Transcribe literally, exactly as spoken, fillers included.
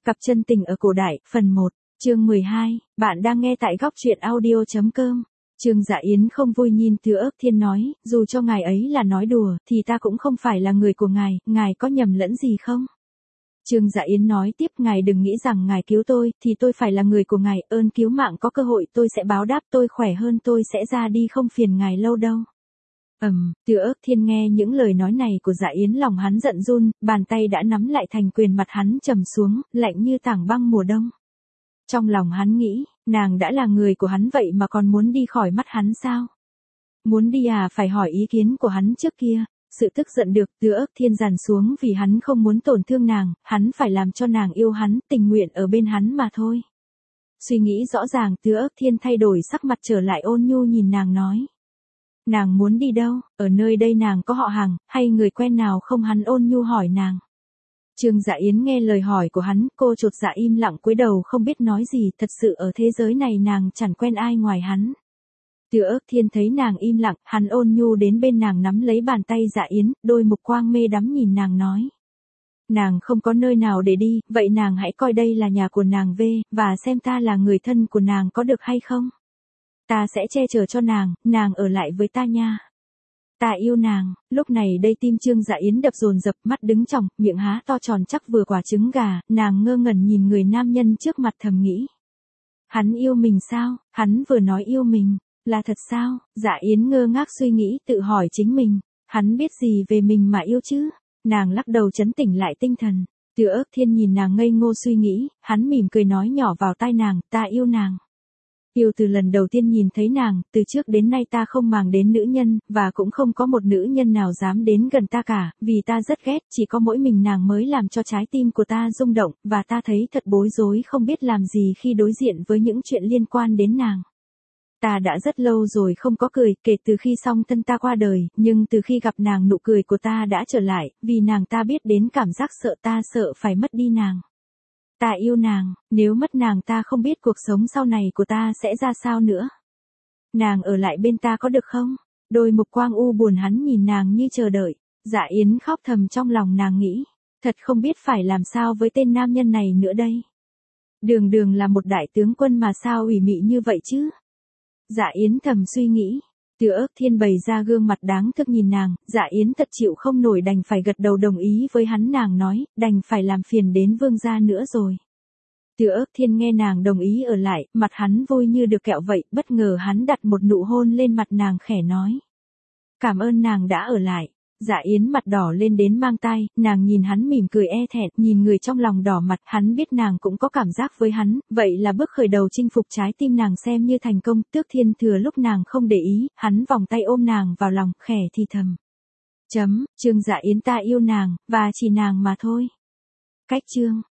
Cặp chân tình ở cổ đại, phần một, chương mười hai, bạn đang nghe tại góc truyện audio chấm com. Trương Dạ Yến không vui nhìn Từ Ức Thiên nói, dù cho ngài ấy là nói đùa, thì ta cũng không phải là người của ngài, ngài có nhầm lẫn gì không? Trương Dạ Yến nói tiếp, ngài đừng nghĩ rằng ngài cứu tôi, thì tôi phải là người của ngài, ơn cứu mạng có cơ hội tôi sẽ báo đáp, tôi khỏe hơn tôi sẽ ra đi không phiền ngài lâu đâu. Ầm, um, Từ Ức Thiên nghe những lời nói này của Dạ Yến lòng hắn giận run, bàn tay đã nắm lại thành quyền, mặt hắn trầm xuống, lạnh như tảng băng mùa đông. Trong lòng hắn nghĩ, nàng đã là người của hắn vậy mà còn muốn đi khỏi mắt hắn sao? Muốn đi à, phải hỏi ý kiến của hắn trước kia. Sự tức giận được Từ Ức Thiên dàn xuống vì hắn không muốn tổn thương nàng, hắn phải làm cho nàng yêu hắn, tình nguyện ở bên hắn mà thôi. Suy nghĩ rõ ràng, Từ Ức Thiên thay đổi sắc mặt trở lại ôn nhu nhìn nàng nói. Nàng muốn đi đâu, ở nơi đây nàng có họ hàng, hay người quen nào không, hắn ôn nhu hỏi nàng. Trương Dạ Yến nghe lời hỏi của hắn, cô chột dạ im lặng cúi đầu không biết nói gì, thật sự ở thế giới này nàng chẳng quen ai ngoài hắn. Từ Ức Thiên thấy nàng im lặng, hắn ôn nhu đến bên nàng nắm lấy bàn tay Dạ Yến, đôi mục quang mê đắm nhìn nàng nói. Nàng không có nơi nào để đi, vậy nàng hãy coi đây là nhà của nàng về, và xem ta là người thân của nàng có được hay không? Ta sẽ che chở cho nàng, nàng ở lại với ta nha. Ta yêu nàng. Lúc này đây tim Trương Dạ Yến đập dồn dập, mắt đứng tròng, miệng há to tròn chắc vừa quả trứng gà, nàng ngơ ngẩn nhìn người nam nhân trước mặt thầm nghĩ. Hắn yêu mình sao? Hắn vừa nói yêu mình, là thật sao? Dạ Yến ngơ ngác suy nghĩ, tự hỏi chính mình, hắn biết gì về mình mà yêu chứ? Nàng lắc đầu trấn tỉnh lại tinh thần. Từ Ức Thiên nhìn nàng ngây ngô suy nghĩ, hắn mỉm cười nói nhỏ vào tai nàng, ta yêu nàng. Yêu từ lần đầu tiên nhìn thấy nàng, từ trước đến nay ta không màng đến nữ nhân, và cũng không có một nữ nhân nào dám đến gần ta cả, vì ta rất ghét, chỉ có mỗi mình nàng mới làm cho trái tim của ta rung động, và ta thấy thật bối rối không biết làm gì khi đối diện với những chuyện liên quan đến nàng. Ta đã rất lâu rồi không có cười, kể từ khi song thân ta qua đời, nhưng từ khi gặp nàng nụ cười của ta đã trở lại, vì nàng ta biết đến cảm giác sợ, ta sợ phải mất đi nàng. Ta yêu nàng, nếu mất nàng ta không biết cuộc sống sau này của ta sẽ ra sao nữa. Nàng ở lại bên ta có được không? Đôi mục quang u buồn hắn nhìn nàng như chờ đợi. Dạ Yến khóc thầm trong lòng, nàng nghĩ, thật không biết phải làm sao với tên nam nhân này nữa đây. Đường đường là một đại tướng quân mà sao ủy mị như vậy chứ? Dạ Yến thầm suy nghĩ. Từ Ức Thiên bày ra gương mặt đáng thương nhìn nàng, Dạ Yến thật chịu không nổi đành phải gật đầu đồng ý với hắn, nàng nói, đành phải làm phiền đến vương gia nữa rồi. Từ Ức Thiên nghe nàng đồng ý ở lại, mặt hắn vui như được kẹo vậy, bất ngờ hắn đặt một nụ hôn lên mặt nàng khẽ nói. Cảm ơn nàng đã ở lại. Dạ Yến mặt đỏ lên đến mang tai, nàng nhìn hắn mỉm cười e thẹn, nhìn người trong lòng đỏ mặt, hắn biết nàng cũng có cảm giác với hắn, vậy là bước khởi đầu chinh phục trái tim nàng xem như thành công. Tước Thiên thừa lúc nàng không để ý, hắn vòng tay ôm nàng vào lòng, khẽ thì thầm. Chấm, Trương Dạ Yến ta yêu nàng, và chỉ nàng mà thôi. Cách chương.